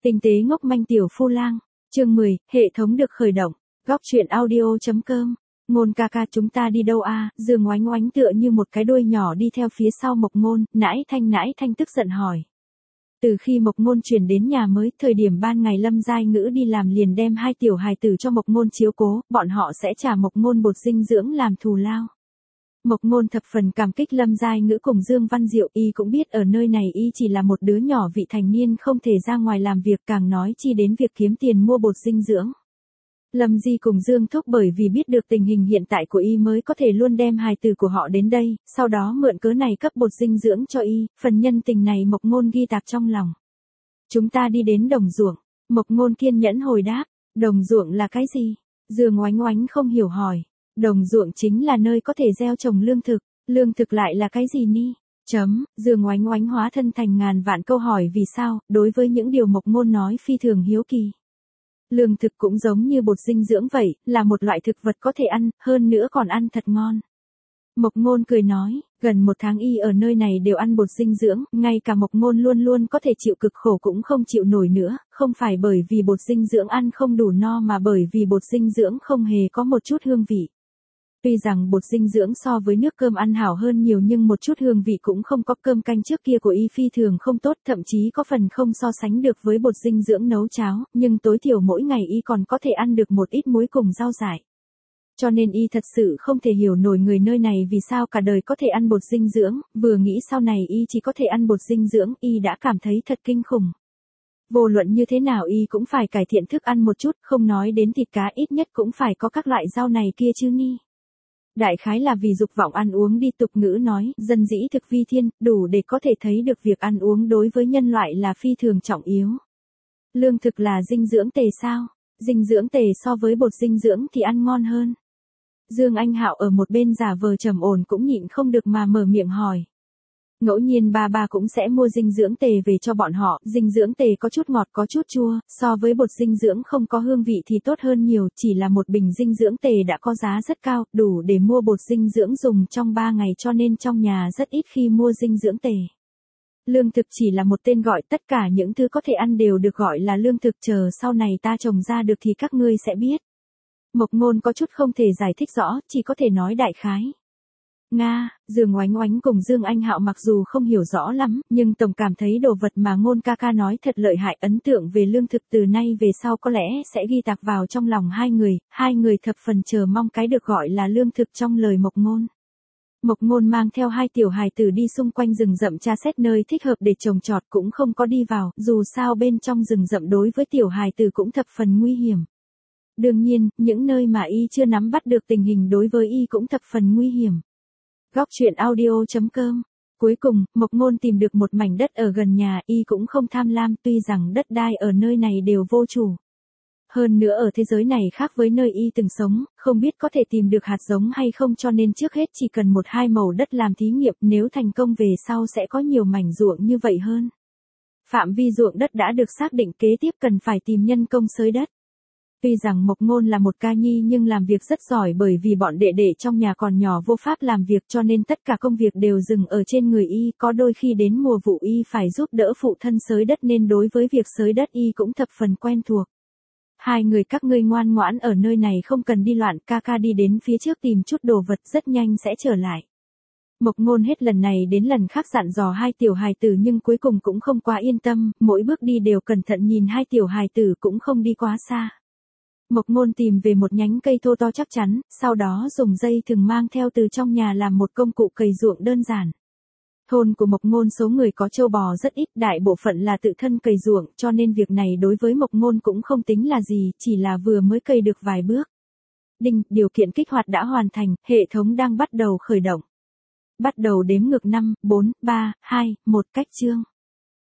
Tinh tế ngốc manh tiểu phu lang. Chương 10, hệ thống được khởi động. Góc truyện audio.com. Ngôn ca ca chúng ta đi đâu a? Dương oánh oánh tựa như một cái đuôi nhỏ đi theo phía sau Mộc Ngôn, nãi thanh tức giận hỏi. Từ khi Mộc Ngôn chuyển đến nhà mới, thời điểm ban ngày Lâm Giai Ngữ đi làm liền đem hai tiểu hài tử cho Mộc Ngôn chiếu cố, bọn họ sẽ trả Mộc Ngôn bột dinh dưỡng làm thù lao. Mộc Ngôn thập phần cảm kích Lâm Giai Ngữ cùng Dương Văn Diệu, y cũng biết ở nơi này y chỉ là một đứa nhỏ vị thành niên không thể ra ngoài làm việc, càng nói chi đến việc kiếm tiền mua bột dinh dưỡng. Lâm Di cùng Dương Thúc bởi vì biết được tình hình hiện tại của y mới có thể luôn đem hài tử của họ đến đây, sau đó mượn cớ này cấp bột dinh dưỡng cho y, phần nhân tình này Mộc Ngôn ghi tạc trong lòng. Chúng ta đi đến đồng ruộng, Mộc Ngôn kiên nhẫn hồi đáp, đồng ruộng là cái gì? Dương oánh oánh không hiểu hỏi. Đồng ruộng chính là nơi có thể gieo trồng lương thực lại là cái gì ni? Dương oánh oánh hóa thân thành ngàn vạn câu hỏi vì sao, đối với những điều Mộc Ngôn nói phi thường hiếu kỳ. Lương thực cũng giống như bột dinh dưỡng vậy, là một loại thực vật có thể ăn, hơn nữa còn ăn thật ngon. Mộc Ngôn cười nói, gần một tháng y ở nơi này đều ăn bột dinh dưỡng, ngay cả Mộc Ngôn luôn có thể chịu cực khổ cũng không chịu nổi nữa, không phải bởi vì bột dinh dưỡng ăn không đủ no mà bởi vì bột dinh dưỡng không hề có một chút hương vị. Tuy rằng bột dinh dưỡng so với nước cơm ăn hảo hơn nhiều nhưng một chút hương vị cũng không có, cơm canh trước kia của y phi thường không tốt, thậm chí có phần không so sánh được với bột dinh dưỡng nấu cháo, nhưng tối thiểu mỗi ngày y còn có thể ăn được một ít muối cùng rau dại. Cho nên y thật sự không thể hiểu nổi người nơi này vì sao cả đời có thể ăn bột dinh dưỡng, vừa nghĩ sau này y chỉ có thể ăn bột dinh dưỡng, y đã cảm thấy thật kinh khủng. Vô luận như thế nào y cũng phải cải thiện thức ăn một chút, không nói đến thịt cá ít nhất cũng phải có các loại rau này kia chứ ni. Đại khái là vì dục vọng ăn uống đi, tục ngữ nói, dân dĩ thực vi thiên, đủ để có thể thấy được việc ăn uống đối với nhân loại là phi thường trọng yếu. Lương thực là dinh dưỡng tề sao? Dinh dưỡng tề so với bột dinh dưỡng thì ăn ngon hơn. Dương Anh Hạo ở một bên giả vờ trầm ổn cũng nhịn không được mà mở miệng hỏi. Ngẫu nhiên ba cũng sẽ mua dinh dưỡng tề về cho bọn họ, dinh dưỡng tề có chút ngọt có chút chua, so với bột dinh dưỡng không có hương vị thì tốt hơn nhiều, chỉ là một bình dinh dưỡng tề đã có giá rất cao, đủ để mua bột dinh dưỡng dùng trong 3 ngày cho nên trong nhà rất ít khi mua dinh dưỡng tề. Lương thực chỉ là một tên gọi, tất cả những thứ có thể ăn đều được gọi là lương thực, chờ sau này ta trồng ra được thì các ngươi sẽ biết. Mộc Ngôn có chút không thể giải thích rõ, chỉ có thể nói đại khái. Nga, Dương oánh oánh cùng Dương Anh Hạo mặc dù không hiểu rõ lắm, nhưng tổng cảm thấy đồ vật mà Ngôn ca ca nói thật lợi hại, ấn tượng về lương thực từ nay về sau có lẽ sẽ ghi tạc vào trong lòng hai người thập phần chờ mong cái được gọi là lương thực trong lời Mộc Ngôn. Mộc Ngôn mang theo hai tiểu hài tử đi xung quanh rừng rậm tra xét nơi thích hợp để trồng trọt, cũng không có đi vào, dù sao bên trong rừng rậm đối với tiểu hài tử cũng thập phần nguy hiểm. Đương nhiên, những nơi mà y chưa nắm bắt được tình hình đối với y cũng thập phần nguy hiểm. Góc truyện audio.com. Cuối cùng, Mộc Ngôn tìm được một mảnh đất ở gần nhà, y cũng không tham lam, tuy rằng đất đai ở nơi này đều vô chủ. Hơn nữa ở thế giới này khác với nơi y từng sống, không biết có thể tìm được hạt giống hay không, cho nên trước hết chỉ cần 1-2 mẩu đất làm thí nghiệm, nếu thành công về sau sẽ có nhiều mảnh ruộng như vậy hơn. Phạm vi ruộng đất đã được xác định, kế tiếp cần phải tìm nhân công xới đất. Tuy rằng Mộc Ngôn là một ca nhi nhưng làm việc rất giỏi, bởi vì bọn đệ đệ trong nhà còn nhỏ vô pháp làm việc cho nên tất cả công việc đều dừng ở trên người y, có đôi khi đến mùa vụ y phải giúp đỡ phụ thân xới đất nên đối với việc xới đất y cũng thập phần quen thuộc. Hai người các ngươi ngoan ngoãn ở nơi này không cần đi loạn, ca ca đi đến phía trước tìm chút đồ vật rất nhanh sẽ trở lại. Mộc Ngôn hết lần này đến lần khác dặn dò hai tiểu hài tử nhưng cuối cùng cũng không quá yên tâm, mỗi bước đi đều cẩn thận nhìn hai tiểu hài tử cũng không đi quá xa. Mộc Ngôn tìm về một nhánh cây thô to chắc chắn, sau đó dùng dây thừng mang theo từ trong nhà làm một công cụ cày ruộng đơn giản. Thôn của Mộc Ngôn số người có trâu bò rất ít, đại bộ phận là tự thân cày ruộng, cho nên việc này đối với Mộc Ngôn cũng không tính là gì, chỉ là vừa mới cày được vài bước. Đinh, điều kiện kích hoạt đã hoàn thành, hệ thống đang bắt đầu khởi động. Bắt đầu đếm ngược 5, 4, 3, 2, 1 cách chương.